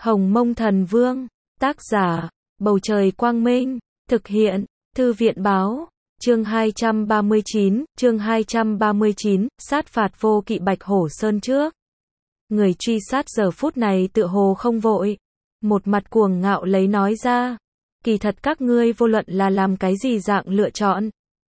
Hồng Mông Thần Vương, tác giả, Bầu Trời Quang Minh, thực hiện, Thư viện Báo, chương 239, sát phạt vô kỵ Bạch Hổ Sơn trước. Người truy sát giờ phút này tựa hồ không vội, một mặt cuồng ngạo lấy nói ra, kỳ thật các ngươi vô luận là làm cái gì dạng lựa chọn,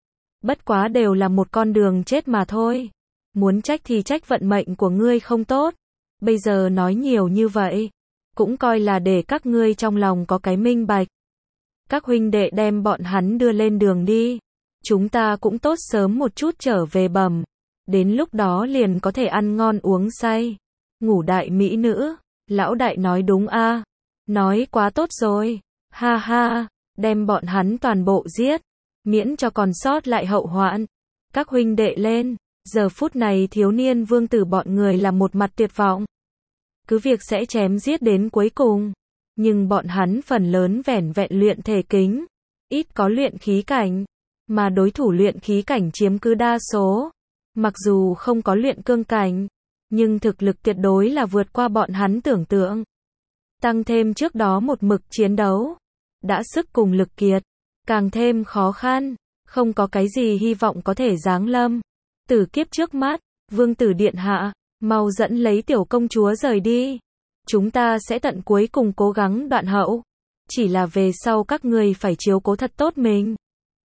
bất quá đều là một con đường chết mà thôi, muốn trách thì trách vận mệnh của ngươi không tốt, bây giờ nói nhiều như vậy, cũng coi là để các ngươi trong lòng có cái minh bạch. Các huynh đệ đem bọn hắn đưa lên đường đi, chúng ta cũng tốt sớm một chút trở về bẩm, đến lúc đó liền có thể ăn ngon uống say, ngủ đại mỹ nữ. Lão đại nói đúng a, nói quá tốt rồi, ha ha, đem bọn hắn toàn bộ giết, miễn cho còn sót lại hậu hoạn. Các huynh đệ lên, giờ phút này thiếu niên vương tử bọn người là một mặt tuyệt vọng, cứ việc sẽ chém giết đến cuối cùng, nhưng bọn hắn phần lớn vẻn vẹn luyện thể kính, ít có luyện khí cảnh, mà đối thủ luyện khí cảnh chiếm cứ đa số, mặc dù không có luyện cương cảnh, nhưng thực lực tuyệt đối là vượt qua bọn hắn tưởng tượng. Tăng thêm trước đó một mực chiến đấu, đã sức cùng lực kiệt, càng thêm khó khăn, không có cái gì hy vọng có thể giáng lâm. Tử kiếp trước mắt, vương tử điện hạ, mau dẫn lấy tiểu công chúa rời đi. Chúng ta sẽ tận cuối cùng cố gắng đoạn hậu, chỉ là về sau các ngươi phải chiếu cố thật tốt mình.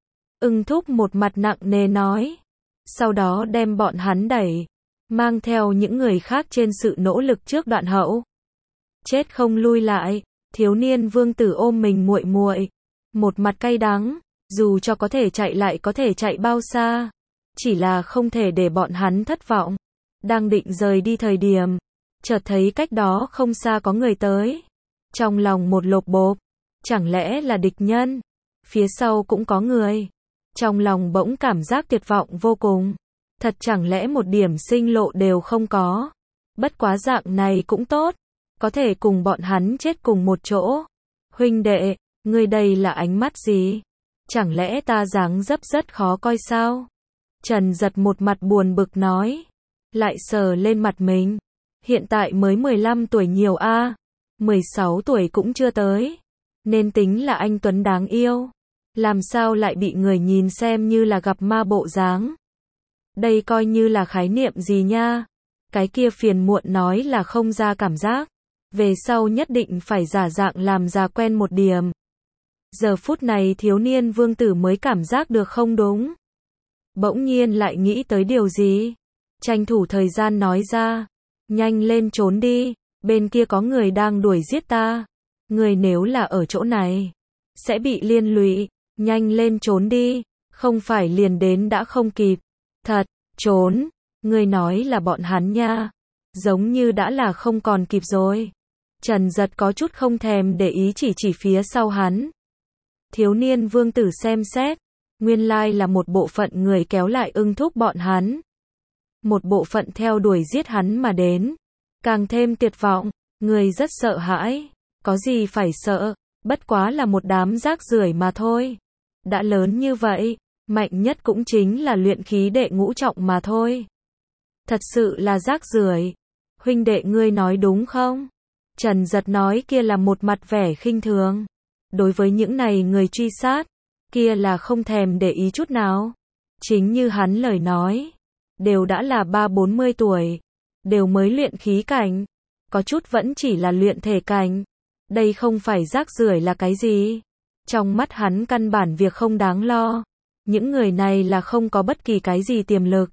Ưng Thúc một mặt nặng nề nói, sau đó đem bọn hắn đẩy, mang theo những người khác trên sự nỗ lực trước đoạn hậu. Chết không lui lại, thiếu niên vương tử ôm mình muội muội, một mặt cay đắng, dù cho có thể chạy lại có thể chạy bao xa, chỉ là không thể để bọn hắn thất vọng. Đang định rời đi thời điểm, chợt thấy cách đó không xa có người tới. Trong lòng một lộp bộp, chẳng lẽ là địch nhân? Phía sau cũng có người. Trong lòng bỗng cảm giác tuyệt vọng vô cùng. Thật chẳng lẽ một điểm sinh lộ đều không có? Bất quá dạng này cũng tốt, có thể cùng bọn hắn chết cùng một chỗ. Huynh đệ, ngươi đây là ánh mắt gì? Chẳng lẽ ta dáng dấp rất khó coi sao? Trần Giật một mặt buồn bực nói, lại sờ lên mặt mình. Hiện tại mới 15 tuổi nhiều a, 16 tuổi cũng chưa tới, nên tính là anh tuấn đáng yêu. Làm sao lại bị người nhìn xem như là gặp ma bộ dáng? Đây coi như là khái niệm gì nha? Cái kia phiền muộn nói là không ra cảm giác, về sau nhất định phải giả dạng làm già quen một điểm. Giờ phút này thiếu niên vương tử mới cảm giác được không đúng. Bỗng nhiên lại nghĩ tới điều gì, tranh thủ thời gian nói ra, nhanh lên trốn đi, bên kia có người đang đuổi giết ta, người nếu là ở chỗ này, sẽ bị liên lụy, nhanh lên trốn đi, không phải liền đến đã không kịp. Thật, trốn, người nói là bọn hắn nha, giống như đã là không còn kịp rồi. Trần Giật có chút không thèm để ý chỉ phía sau hắn. Thiếu niên vương tử xem xét, nguyên lai là một bộ phận người kéo lại Ưng Thúc bọn hắn. Một bộ phận theo đuổi giết hắn mà đến. Càng thêm tuyệt vọng, người rất sợ hãi. Có gì phải sợ, bất quá là một đám rác rưởi mà thôi. Đã lớn như vậy, mạnh nhất cũng chính là luyện khí đệ ngũ trọng mà thôi. Thật sự là rác rưởi. Huynh đệ ngươi nói đúng không? Trần Giật nói kia là một mặt vẻ khinh thường. Đối với những này người truy sát, kia là không thèm để ý chút nào. Chính như hắn lời nói, đều đã là 30-40 tuổi, đều mới luyện khí cảnh, có chút vẫn chỉ là luyện thể cảnh. Đây không phải rác rưởi là cái gì? Trong mắt hắn căn bản việc không đáng lo. Những người này là không có bất kỳ cái gì tiềm lực.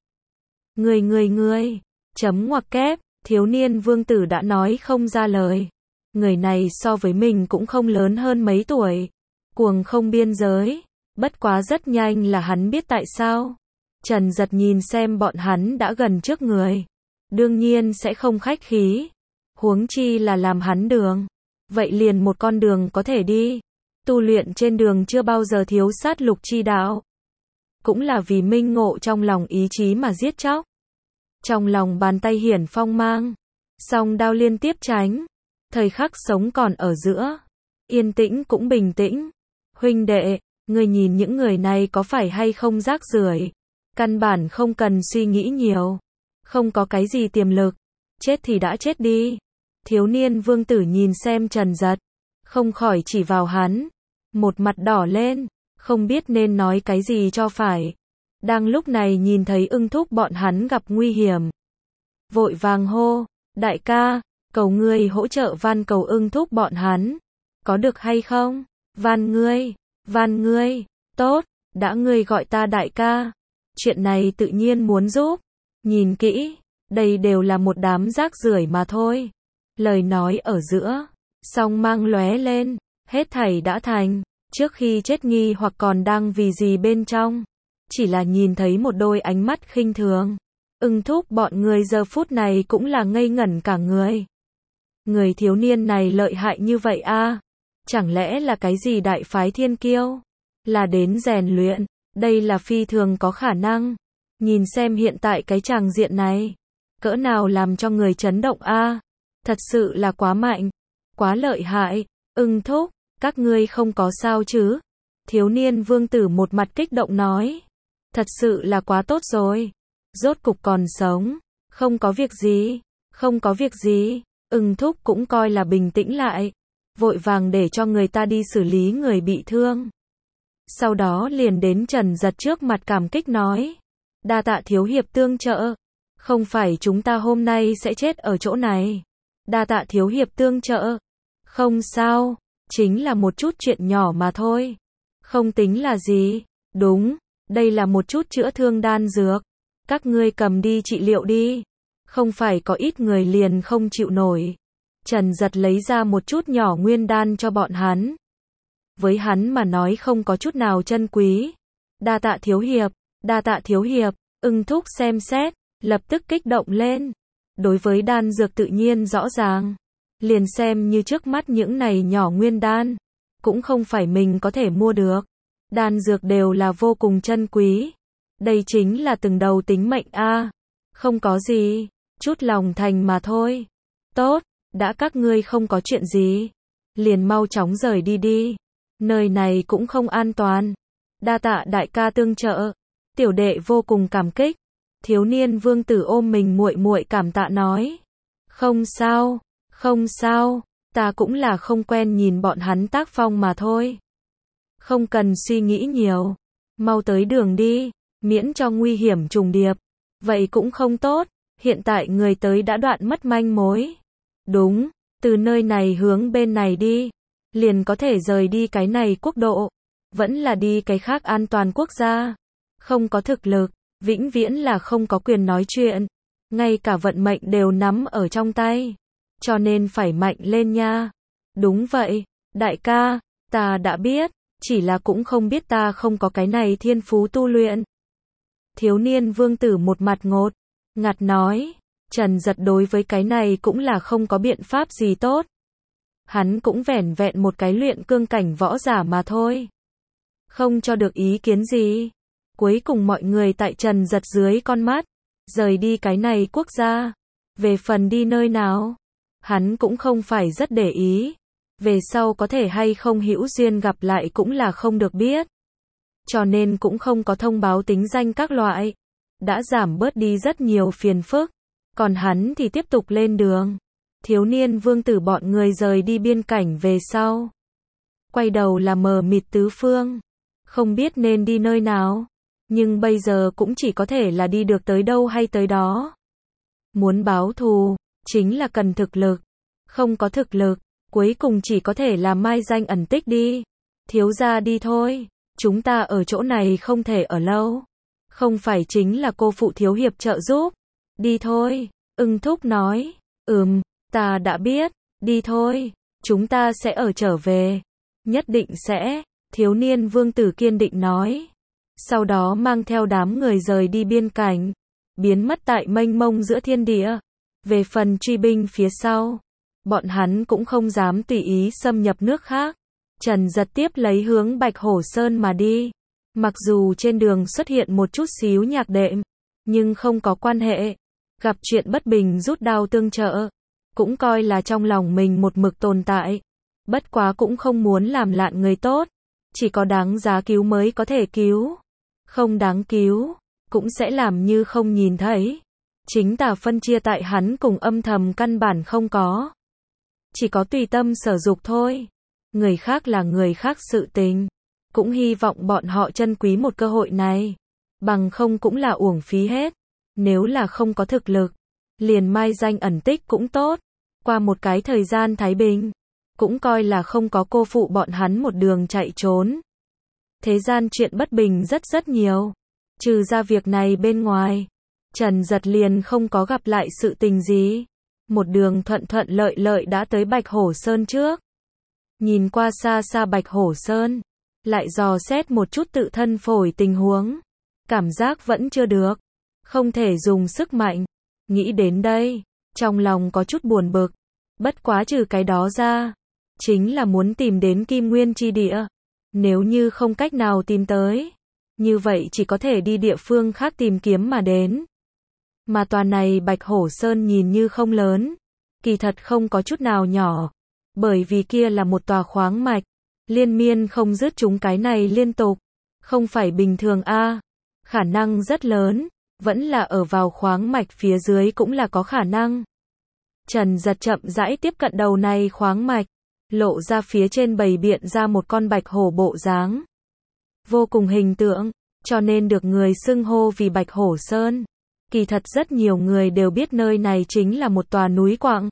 Ngươi, chấm ngoặc kép, thiếu niên vương tử đã nói không ra lời. Người này so với mình cũng không lớn hơn mấy tuổi, cuồng không biên giới, bất quá rất nhanh là hắn biết tại sao. Trần Giật nhìn xem bọn hắn đã gần trước người, đương nhiên sẽ không khách khí, huống chi là làm hắn đường, vậy liền một con đường có thể đi, tu luyện trên đường chưa bao giờ thiếu sát lục chi đạo, cũng là vì minh ngộ trong lòng ý chí mà giết chóc. Trong lòng bàn tay hiển phong mang, song đao liên tiếp tránh, thời khắc sống còn ở giữa, yên tĩnh cũng bình tĩnh. Huynh đệ, ngươi nhìn những người này có phải hay không rác rưởi? Căn bản không cần suy nghĩ nhiều, không có cái gì tiềm lực, chết thì đã chết đi. Thiếu niên vương tử nhìn xem Trần Giật, không khỏi chỉ vào hắn, một mặt đỏ lên, không biết nên nói cái gì cho phải. Đang lúc này nhìn thấy Ưng Thúc bọn hắn gặp nguy hiểm, vội vàng hô, đại ca, cầu ngươi hỗ trợ, van cầu Ưng Thúc bọn hắn, có được hay không? Van ngươi, tốt, đã ngươi gọi ta đại ca, chuyện này tự nhiên muốn giúp. Nhìn kỹ, đây đều là một đám rác rưởi mà thôi. Lời nói ở giữa, song mang lóe lên, hết thảy đã thành, trước khi chết nghi hoặc còn đang vì gì bên trong. Chỉ là nhìn thấy một đôi ánh mắt khinh thường. Ưng Thúc bọn người giờ phút này cũng là ngây ngẩn cả người. Người thiếu niên này lợi hại như vậy a? Chẳng lẽ là cái gì đại phái thiên kiêu? Là đến rèn luyện, đây là phi thường có khả năng. Nhìn xem hiện tại cái tràng diện này, cỡ nào làm cho người chấn động a? Thật sự là quá mạnh, quá lợi hại. Ưng Thúc, các ngươi không có sao chứ? Thiếu niên vương tử một mặt kích động nói. Thật sự là quá tốt rồi. Rốt cục còn sống. Không có việc gì. Không có việc gì. Ưng Thúc cũng coi là bình tĩnh lại. Vội vàng để cho người ta đi xử lý người bị thương. Sau đó liền đến Trần Giật trước mặt cảm kích nói. Đa tạ thiếu hiệp tương trợ. Không phải chúng ta hôm nay sẽ chết ở chỗ này. Đa tạ thiếu hiệp tương trợ. Không sao. Chính là một chút chuyện nhỏ mà thôi. Không tính là gì. Đúng. Đây là một chút chữa thương đan dược. Các ngươi cầm đi trị liệu đi. Không phải có ít người liền không chịu nổi. Trần Giật lấy ra một chút nhỏ nguyên đan cho bọn hắn. Với hắn mà nói không có chút nào chân quý. Đa tạ thiếu hiệp. Đa tạ thiếu hiệp. Ưng Thúc xem xét, lập tức kích động lên. Đối với đan dược tự nhiên rõ ràng. Liền xem như trước mắt những này nhỏ nguyên đan. Cũng không phải mình có thể mua được. Đan dược đều là vô cùng chân quý. Đây chính là từng đầu tính mệnh a. Không có gì, chút lòng thành mà thôi. Tốt, đã các ngươi không có chuyện gì, liền mau chóng rời đi đi. Nơi này cũng không an toàn. Đa tạ đại ca tương trợ. Tiểu đệ vô cùng cảm kích. Thiếu niên vương tử ôm mình muội muội cảm tạ nói. Không sao, không sao, ta cũng là không quen nhìn bọn hắn tác phong mà thôi. Không cần suy nghĩ nhiều, mau tới đường đi, miễn cho nguy hiểm trùng điệp. Vậy cũng không tốt, hiện tại người tới đã đoạn mất manh mối. Đúng, từ nơi này hướng bên này đi, liền có thể rời đi cái này quốc độ, vẫn là đi cái khác an toàn quốc gia. Không có thực lực, vĩnh viễn là không có quyền nói chuyện, ngay cả vận mệnh đều nắm ở trong tay, cho nên phải mạnh lên nha. Đúng vậy, đại ca, ta đã biết, chỉ là cũng không biết ta không có cái này thiên phú tu luyện. Thiếu niên vương tử một mặt ngột ngạt nói. Trần Giật đối với cái này cũng là không có biện pháp gì tốt. Hắn cũng vẻn vẹn một cái luyện cương cảnh võ giả mà thôi, không cho được ý kiến gì. Cuối cùng mọi người tại Trần Giật dưới con mắt, rời đi cái này quốc gia. Về phần đi nơi nào, hắn cũng không phải rất để ý. Về sau có thể hay không hữu duyên gặp lại cũng là không được biết. Cho nên cũng không có thông báo tính danh các loại. Đã giảm bớt đi rất nhiều phiền phức. Còn hắn thì tiếp tục lên đường. Thiếu niên vương tử bọn người rời đi biên cảnh về sau. Quay đầu là mờ mịt tứ phương. Không biết nên đi nơi nào. Nhưng bây giờ cũng chỉ có thể là đi được tới đâu hay tới đó. Muốn báo thù, chính là cần thực lực. Không có thực lực, cuối cùng chỉ có thể là mai danh ẩn tích đi. Thiếu gia đi thôi, chúng ta ở chỗ này không thể ở lâu. Không phải chính là cô phụ thiếu hiệp trợ giúp. Đi thôi, Ưng Thúc nói. Ta đã biết, đi thôi, chúng ta sẽ ở trở về. Nhất định sẽ, thiếu niên vương tử kiên định nói. Sau đó mang theo đám người rời đi biên cảnh, biến mất tại mênh mông giữa thiên địa. Về phần truy binh phía sau, bọn hắn cũng không dám tùy ý xâm nhập nước khác. Trần Giật tiếp lấy hướng Bạch Hổ Sơn mà đi. Mặc dù trên đường xuất hiện một chút xíu nhạc đệm, nhưng không có quan hệ. Gặp chuyện bất bình rút đao tương trợ, cũng coi là trong lòng mình một mực tồn tại. Bất quá cũng không muốn làm lạn người tốt, chỉ có đáng giá cứu mới có thể cứu. Không đáng cứu, cũng sẽ làm như không nhìn thấy. Chính tà phân chia tại hắn cùng âm thầm căn bản không có. chỉ có tùy tâm sở dục thôi. Người khác là người khác sự tình. Cũng hy vọng bọn họ trân quý một cơ hội này. Bằng không cũng là uổng phí hết. Nếu là không có thực lực, liền mai danh ẩn tích cũng tốt. Qua một cái thời gian thái bình, cũng coi là không có cô phụ bọn hắn một đường chạy trốn. Thế gian chuyện bất bình rất rất nhiều. Trừ ra việc này bên ngoài, Trần Giật liền không có gặp lại sự tình gì. Một đường thuận thuận lợi lợi đã tới Bạch Hổ Sơn trước. Nhìn qua xa xa Bạch Hổ Sơn, lại dò xét một chút tự thân phổi tình huống. Cảm giác vẫn chưa được, không thể dùng sức mạnh. Nghĩ đến đây, trong lòng có chút buồn bực. Bất quá trừ cái đó ra, chính là muốn tìm đến Kim Nguyên Chi Địa. Nếu như không cách nào tìm tới, như vậy chỉ có thể đi địa phương khác tìm kiếm mà đến. Mà tòa này Bạch Hổ Sơn nhìn như không lớn, kỳ thật không có chút nào nhỏ. Bởi vì kia là một tòa khoáng mạch, liên miên không dứt chúng cái này liên tục. Không phải bình thường a, khả năng rất lớn, vẫn là ở vào khoáng mạch phía dưới cũng là có khả năng. Trần Giật chậm rãi tiếp cận đầu này khoáng mạch, lộ ra phía trên bày biện ra một con bạch hổ bộ dáng. Vô cùng hình tượng, cho nên được người xưng hô vì Bạch Hổ Sơn. Kỳ thật rất nhiều người đều biết nơi này chính là một tòa núi quặng,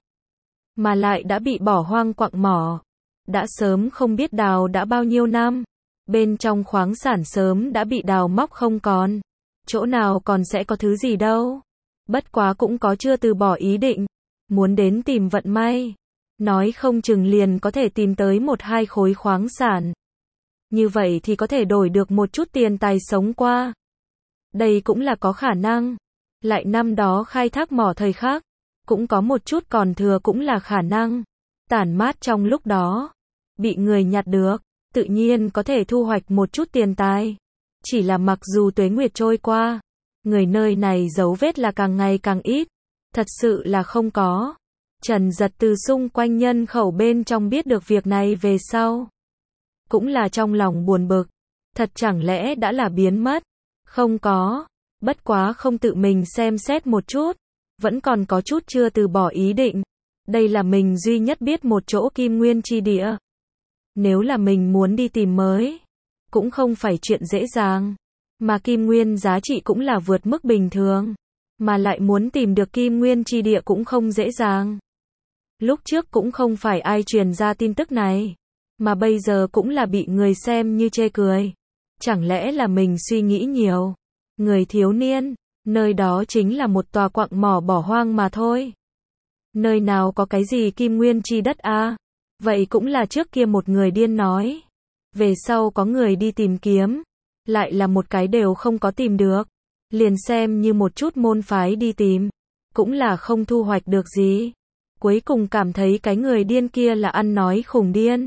mà lại đã bị bỏ hoang quặng mỏ. Đã sớm không biết đào đã bao nhiêu năm. Bên trong khoáng sản sớm đã bị đào móc không còn. Chỗ nào còn sẽ có thứ gì đâu. Bất quá cũng có chưa từ bỏ ý định. Muốn đến tìm vận may. Nói không chừng liền có thể tìm tới một hai khối khoáng sản. Như vậy thì có thể đổi được một chút tiền tài sống qua. Đây cũng là có khả năng. Lại năm đó khai thác mỏ thời khắc, cũng có một chút còn thừa cũng là khả năng. Tản mát trong lúc đó, bị người nhặt được, tự nhiên có thể thu hoạch một chút tiền tài. Chỉ là mặc dù tuế nguyệt trôi qua, người nơi này dấu vết là càng ngày càng ít. Thật sự là không có. Trần Giật từ xung quanh nhân khẩu bên trong biết được việc này về sau. Cũng là trong lòng buồn bực. Thật chẳng lẽ đã là biến mất? Không có. Bất quá không tự mình xem xét một chút. Vẫn còn có chút chưa từ bỏ ý định. Đây là mình duy nhất biết một chỗ Kim Nguyên Chi Địa. Nếu là mình muốn đi tìm mới, cũng không phải chuyện dễ dàng. Mà Kim Nguyên giá trị cũng là vượt mức bình thường. Mà lại muốn tìm được Kim Nguyên Chi Địa cũng không dễ dàng. Lúc trước cũng không phải ai truyền ra tin tức này. Mà bây giờ cũng là bị người xem như chê cười. Chẳng lẽ là mình suy nghĩ nhiều. Người thiếu niên, nơi đó chính là một tòa quặng mỏ bỏ hoang mà thôi. Nơi nào có cái gì Kim Nguyên Chi đất a? Vậy cũng là trước kia một người điên nói. Về sau có người đi tìm kiếm, lại là một cái đều không có tìm được. Liền xem như một chút môn phái đi tìm, cũng là không thu hoạch được gì. Cuối cùng cảm thấy cái người điên kia là ăn nói khủng điên.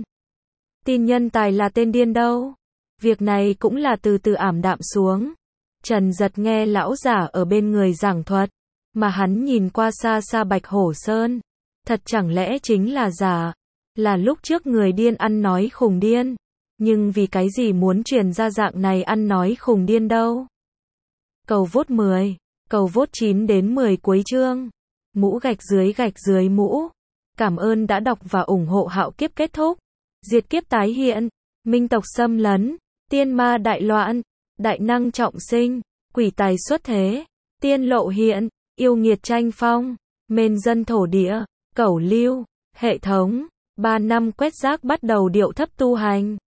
Tin nhân tài là tên điên đâu. Việc này cũng là từ từ ảm đạm xuống. Trần Giật nghe lão giả ở bên người giảng thuật, mà hắn nhìn qua xa xa Bạch Hổ Sơn. Thật chẳng lẽ chính là giả, là lúc trước người điên ăn nói khủng điên. Nhưng vì cái gì muốn truyền ra dạng này ăn nói khủng điên đâu. Cầu vote 10, cầu vote 9 đến 10 cuối chương. Mũ gạch dưới mũ. Cảm ơn đã đọc và ủng hộ Hạo Kiếp kết thúc. Diệt kiếp tái hiện, minh tộc xâm lấn, tiên ma đại loạn, đại năng trọng sinh, quỷ tài xuất thế, tiên lộ hiện, yêu nghiệt tranh phong, mên dân thổ địa, cẩu lưu, hệ thống, 3 năm quét rác bắt đầu điệu thấp tu hành.